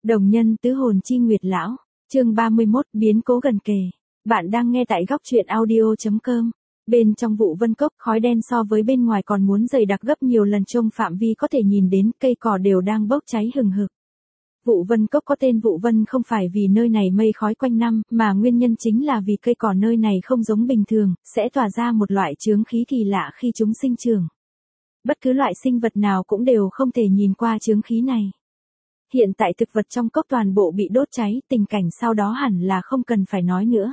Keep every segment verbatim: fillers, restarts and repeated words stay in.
Đồng nhân tứ hồn chi nguyệt lão, chương ba mươi mốt biến cố gần kề. Bạn đang nghe tại góc truyện audio chấm com. Bên trong vụ vân cốc, khói đen so với bên ngoài còn muốn dày đặc gấp nhiều lần, trong phạm vi có thể nhìn đến, cây cỏ đều đang bốc cháy hừng hực. Vụ vân cốc có tên vụ vân không phải vì nơi này mây khói quanh năm, mà nguyên nhân chính là vì cây cỏ nơi này không giống bình thường, sẽ tỏa ra một loại chướng khí kỳ lạ khi chúng sinh trưởng. Bất cứ loại sinh vật nào cũng đều không thể nhìn qua chướng khí này. Hiện tại thực vật trong cốc toàn bộ bị đốt cháy, tình cảnh sau đó hẳn là không cần phải nói nữa.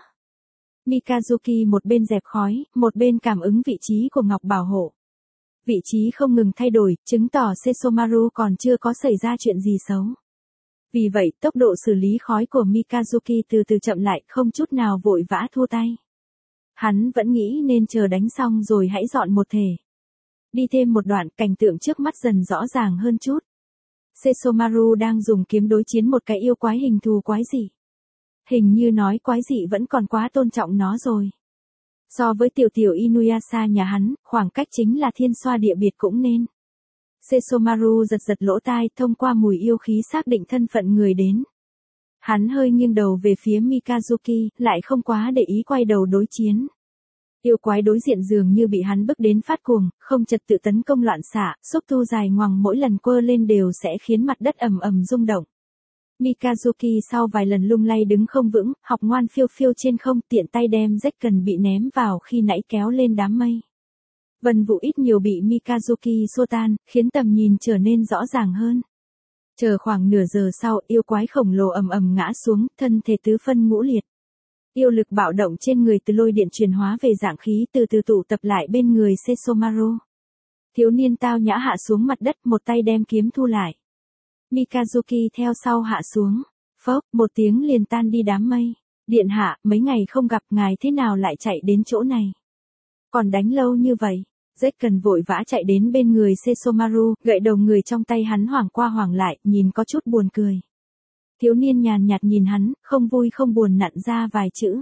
Mikazuki một bên dẹp khói, một bên cảm ứng vị trí của ngọc bảo hộ. Vị trí không ngừng thay đổi, chứng tỏ Sesomaru còn chưa có xảy ra chuyện gì xấu. Vì vậy, tốc độ xử lý khói của Mikazuki từ từ chậm lại, không chút nào vội vã thua tay. Hắn vẫn nghĩ nên chờ đánh xong rồi hãy dọn một thể. Đi thêm một đoạn, cảnh tượng trước mắt dần rõ ràng hơn chút. Sesomaru đang dùng kiếm đối chiến một cái yêu quái hình thù quái dị. Hình như nói quái dị vẫn còn quá tôn trọng nó rồi. So với tiểu tiểu Inuyasha nhà hắn, khoảng cách chính là thiên xoa địa biệt cũng nên. Sesomaru giật giật lỗ tai, thông qua mùi yêu khí xác định thân phận người đến. Hắn hơi nghiêng đầu về phía Mikazuki, lại không quá để ý quay đầu đối chiến. Yêu quái đối diện dường như bị hắn bức đến phát cuồng, không trật tự tấn công loạn xạ, xúc tu dài ngoằng mỗi lần quơ lên đều sẽ khiến mặt đất ầm ầm rung động. Mikazuki sau vài lần lung lay đứng không vững, học ngoan phiêu phiêu trên không, tiện tay đem rách cần bị ném vào khi nãy kéo lên đám mây. Vân vụ ít nhiều bị Mikazuki xua tan, khiến tầm nhìn trở nên rõ ràng hơn. Chờ khoảng nửa giờ sau, yêu quái khổng lồ ầm ầm ngã xuống, thân thể tứ phân ngũ liệt. Yêu lực bạo động trên người từ lôi điện chuyển hóa về dạng khí từ từ tụ tập lại bên người Sesomaru. Thiếu niên tao nhã hạ xuống mặt đất, một tay đem kiếm thu lại. Mikazuki theo sau hạ xuống. Phốc, một tiếng liền tan đi đám mây. Điện hạ, mấy ngày không gặp ngài thế nào lại chạy đến chỗ này? Còn đánh lâu như vậy? Rách cần vội vã chạy đến bên người Sesomaru, gậy đầu người trong tay hắn hoảng qua hoảng lại, nhìn có chút buồn cười. Thiếu niên nhàn nhạt nhìn hắn, không vui không buồn nặn ra vài chữ.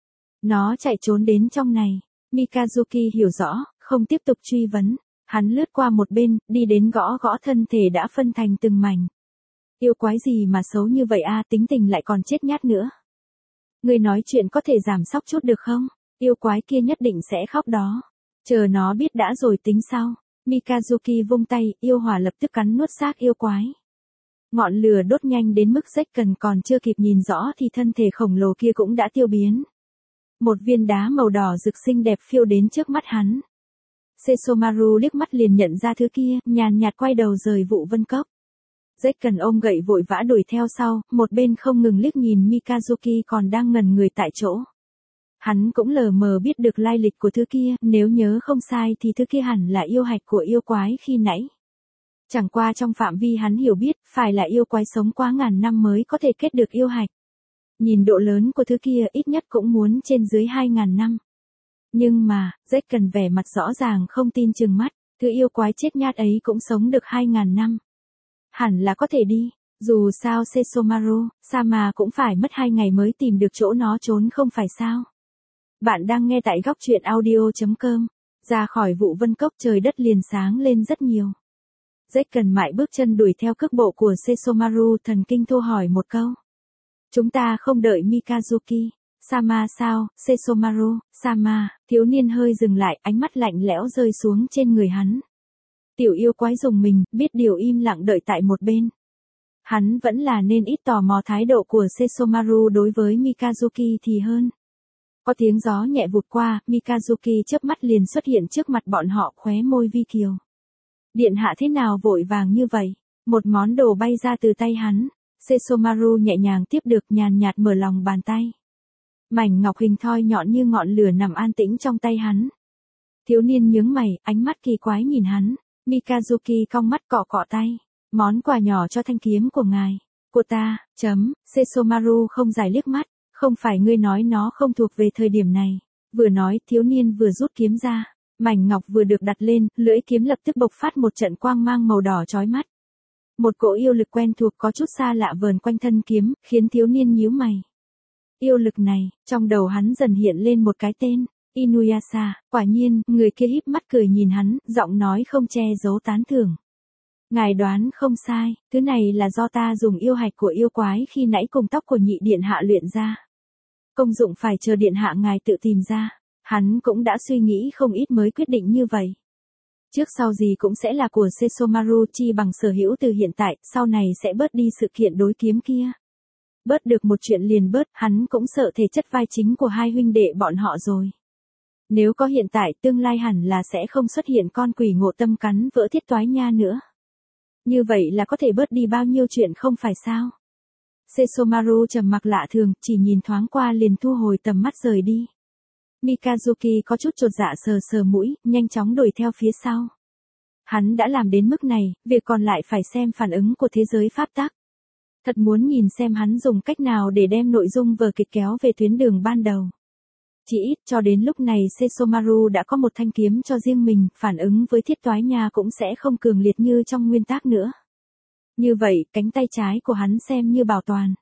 Nó chạy trốn đến trong này. Mikazuki hiểu rõ, không tiếp tục truy vấn. Hắn lướt qua một bên, đi đến gõ gõ thân thể đã phân thành từng mảnh. Yêu quái gì mà xấu như vậy a, tính tình lại còn chết nhát nữa. Người nói chuyện có thể giảm sóc chút được không? Yêu quái kia nhất định sẽ khóc đó. Chờ nó biết đã rồi tính sau. Mikazuki vung tay, yêu hỏa lập tức cắn nuốt xác yêu quái. Ngọn lửa đốt nhanh đến mức rách cần còn chưa kịp nhìn rõ thì thân thể khổng lồ kia cũng đã tiêu biến. Một viên đá màu đỏ rực xinh đẹp phiêu đến trước mắt hắn. Sesomaru liếc mắt liền nhận ra thứ kia, nhàn nhạt quay đầu rời vụ vân cốc. Rách cần ôm gậy vội vã đuổi theo sau, một bên không ngừng liếc nhìn Mikazuki còn đang ngẩn người tại chỗ. Hắn cũng lờ mờ biết được lai lịch của thứ kia, nếu nhớ không sai thì thứ kia hẳn là yêu hạch của yêu quái khi nãy. Chẳng qua trong phạm vi hắn hiểu biết, phải là yêu quái sống quá ngàn năm mới có thể kết được yêu hạch. Nhìn độ lớn của thứ kia ít nhất cũng muốn trên dưới hai ngàn năm. Nhưng mà, Jack cần vẻ mặt rõ ràng không tin chừng mắt, thứ yêu quái chết nhát ấy cũng sống được hai ngàn năm. Hẳn là có thể đi, dù sao Sesomaru, Sama cũng phải mất hai ngày mới tìm được chỗ nó trốn không phải sao. Bạn đang nghe tại góc truyện audio chấm com, ra khỏi vụ vân cốc trời đất liền sáng lên rất nhiều. Jack cần mãi bước chân đuổi theo cước bộ của Sesomaru, thần kinh thô hỏi một câu. Chúng ta không đợi Mikazuki. Sama sao, Sesomaru, Sama, thiếu niên hơi dừng lại, ánh mắt lạnh lẽo rơi xuống trên người hắn. Tiểu yêu quái dùng mình, biết điều im lặng đợi tại một bên. Hắn vẫn là nên ít tò mò thái độ của Sesomaru đối với Mikazuki thì hơn. Có tiếng gió nhẹ vụt qua, Mikazuki chớp mắt liền xuất hiện trước mặt bọn họ, khóe môi vi kiều. Điện hạ thế nào vội vàng như vậy? Một món đồ bay ra từ tay hắn. Sesomaru nhẹ nhàng tiếp được, nhàn nhạt mở lòng bàn tay. Mảnh ngọc hình thoi nhọn như ngọn lửa nằm an tĩnh trong tay hắn. Thiếu niên nhướng mày, ánh mắt kỳ quái nhìn hắn. Mikazuki cong mắt cọ cọ tay. Món quà nhỏ cho thanh kiếm của ngài. Của ta, chấm, Sesomaru không giải liếc mắt. Không phải ngươi nói nó không thuộc về thời điểm này. Vừa nói, thiếu niên vừa rút kiếm ra. Mảnh ngọc vừa được đặt lên, lưỡi kiếm lập tức bộc phát một trận quang mang màu đỏ chói mắt. Một cỗ yêu lực quen thuộc có chút xa lạ vờn quanh thân kiếm, khiến thiếu niên nhíu mày. Yêu lực này, trong đầu hắn dần hiện lên một cái tên, Inuyasha. Quả nhiên, người kia híp mắt cười nhìn hắn, giọng nói không che giấu tán thưởng. Ngài đoán không sai, thứ này là do ta dùng yêu hạch của yêu quái khi nãy cùng tóc của nhị điện hạ luyện ra. Công dụng phải chờ điện hạ ngài tự tìm ra. Hắn cũng đã suy nghĩ không ít mới quyết định như vậy. Trước sau gì cũng sẽ là của Sesomaru, chi bằng sở hữu từ hiện tại, sau này sẽ bớt đi sự kiện đối kiếm kia. Bớt được một chuyện liền bớt, hắn cũng sợ thể chất vai chính của hai huynh đệ bọn họ rồi. Nếu có hiện tại, tương lai hẳn là sẽ không xuất hiện con quỷ ngộ tâm cắn vỡ Thiết Toái Nha nữa. Như vậy là có thể bớt đi bao nhiêu chuyện không phải sao? Sesomaru trầm mặc lạ thường, chỉ nhìn thoáng qua liền thu hồi tầm mắt rời đi. Mikazuki có chút chột dạ sờ sờ mũi, nhanh chóng đuổi theo phía sau. Hắn đã làm đến mức này, việc còn lại phải xem phản ứng của thế giới pháp tắc. Thật muốn nhìn xem hắn dùng cách nào để đem nội dung vở kịch kéo về tuyến đường ban đầu. Chỉ ít cho đến lúc này Sesomaru đã có một thanh kiếm cho riêng mình, phản ứng với Thiết Toái Nha cũng sẽ không cường liệt như trong nguyên tác nữa. Như vậy, cánh tay trái của hắn xem như bảo toàn.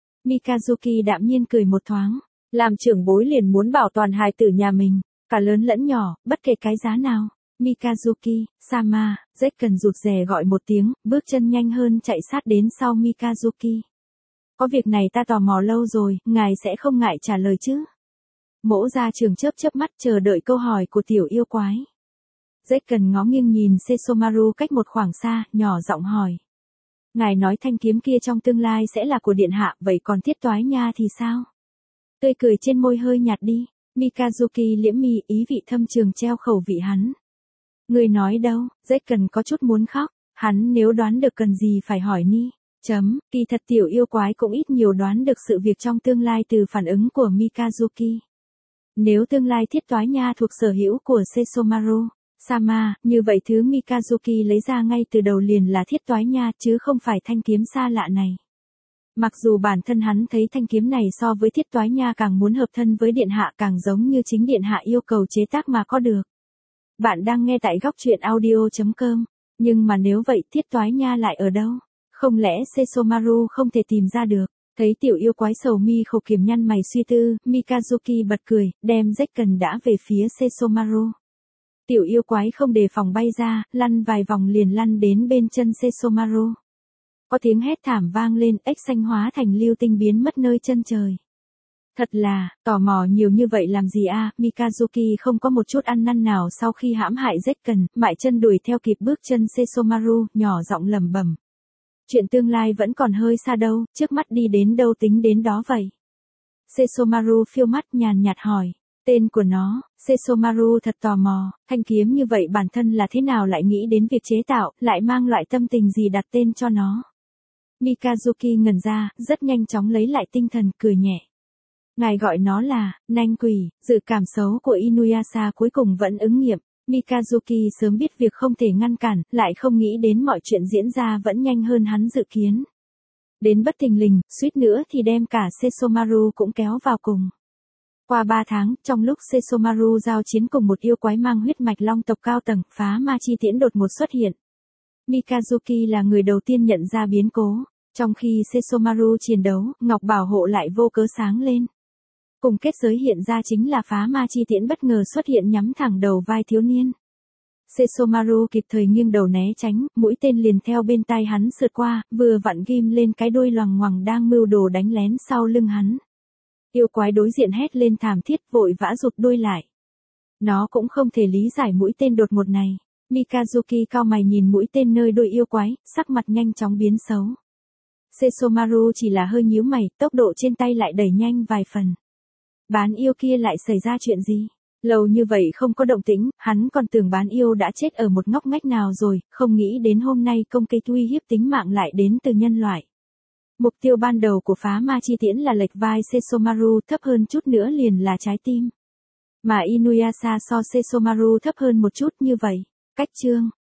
Mikazuki đạm nhiên cười một thoáng. Làm trưởng bối liền muốn bảo toàn hài tử nhà mình, cả lớn lẫn nhỏ, bất kể cái giá nào. Mikazuki, Sama, Zek cần rụt rè gọi một tiếng, bước chân nhanh hơn chạy sát đến sau Mikazuki. Có việc này ta tò mò lâu rồi, ngài sẽ không ngại trả lời chứ? Mỗ gia trưởng chớp chớp mắt chờ đợi câu hỏi của tiểu yêu quái. Zek cần ngó nghiêng nhìn Sesomaru cách một khoảng xa, nhỏ giọng hỏi. Ngài nói thanh kiếm kia trong tương lai sẽ là của điện hạ, vậy còn Thiết Toái Nha thì sao? Tươi cười trên môi hơi nhạt đi, Mikazuki liễm mi, ý vị thâm trường treo khẩu vị hắn. Người nói đâu, Zek cần có chút muốn khóc, hắn nếu đoán được cần gì phải hỏi ni. Chấm, kỳ thật tiểu yêu quái cũng ít nhiều đoán được sự việc trong tương lai từ phản ứng của Mikazuki. Nếu tương lai Thiết Toái Nha thuộc sở hữu của Sesomaru, Sama, như vậy thứ Mikazuki lấy ra ngay từ đầu liền là Thiết Toái Nha chứ không phải thanh kiếm xa lạ này. Mặc dù bản thân hắn thấy thanh kiếm này so với Thiết Toái Nha càng muốn hợp thân với điện hạ, càng giống như chính điện hạ yêu cầu chế tác mà có được. Bạn đang nghe tại góc truyện audio chấm com, nhưng mà nếu vậy Thiết Toái Nha lại ở đâu? Không lẽ Sesomaru không thể tìm ra được? Thấy tiểu yêu quái sầu mi khổ kiểm nhăn mày suy tư, Mikazuki bật cười, đem Zek cần đã về phía Sesomaru. Tiểu yêu quái không đề phòng bay ra, lăn vài vòng liền lăn đến bên chân Sesomaru. Có tiếng hét thảm vang lên, ếch xanh hóa thành lưu tinh biến mất nơi chân trời. Thật là, tò mò nhiều như vậy làm gì a? Mikazuki không có một chút ăn năn nào sau khi hãm hại Zek cần, mại chân đuổi theo kịp bước chân Sesomaru, nhỏ giọng lẩm bẩm. Chuyện tương lai vẫn còn hơi xa đâu, trước mắt đi đến đâu tính đến đó vậy. Sesomaru phiêu mắt nhàn nhạt hỏi, tên của nó, Sesomaru thật tò mò, thanh kiếm như vậy bản thân là thế nào lại nghĩ đến việc chế tạo, lại mang loại tâm tình gì đặt tên cho nó. Mikazuki ngẩn ra, rất nhanh chóng lấy lại tinh thần, cười nhẹ. Ngài gọi nó là, nanh quỷ, dự cảm xấu của Inuyasha cuối cùng vẫn ứng nghiệm. Mikazuki sớm biết việc không thể ngăn cản, lại không nghĩ đến mọi chuyện diễn ra vẫn nhanh hơn hắn dự kiến. Đến bất thình lình, suýt nữa thì đem cả Sesomaru cũng kéo vào cùng. Qua ba tháng, trong lúc Sesomaru giao chiến cùng một yêu quái mang huyết mạch long tộc cao tầng, phá ma chi tiễn đột ngột xuất hiện. Mikazuki là người đầu tiên nhận ra biến cố, trong khi Sesomaru chiến đấu, ngọc bảo hộ lại vô cớ sáng lên. Cùng kết giới hiện ra chính là phá ma chi tiễn bất ngờ xuất hiện nhắm thẳng đầu vai thiếu niên. Sesomaru kịp thời nghiêng đầu né tránh, mũi tên liền theo bên tai hắn sượt qua, vừa vặn ghim lên cái đuôi loằng ngoằng đang mưu đồ đánh lén sau lưng hắn. Yêu quái đối diện hét lên thảm thiết, vội vã rụt đuôi lại. Nó cũng không thể lý giải mũi tên đột ngột này. Mikazuki cau mày nhìn mũi tên nơi đuôi yêu quái, sắc mặt nhanh chóng biến xấu. Sesomaru chỉ là hơi nhíu mày, tốc độ trên tay lại đẩy nhanh vài phần. Bán yêu kia lại xảy ra chuyện gì? Lâu như vậy không có động tĩnh, hắn còn tưởng bán yêu đã chết ở một ngóc ngách nào rồi, không nghĩ đến hôm nay công kích uy hiếp tính mạng lại đến từ nhân loại. Mục tiêu ban đầu của phá ma chi tiễn là lệch vai Sesomaru, thấp hơn chút nữa liền là trái tim. Mà Inuyasha so Sesomaru thấp hơn một chút, như vậy. Cách chương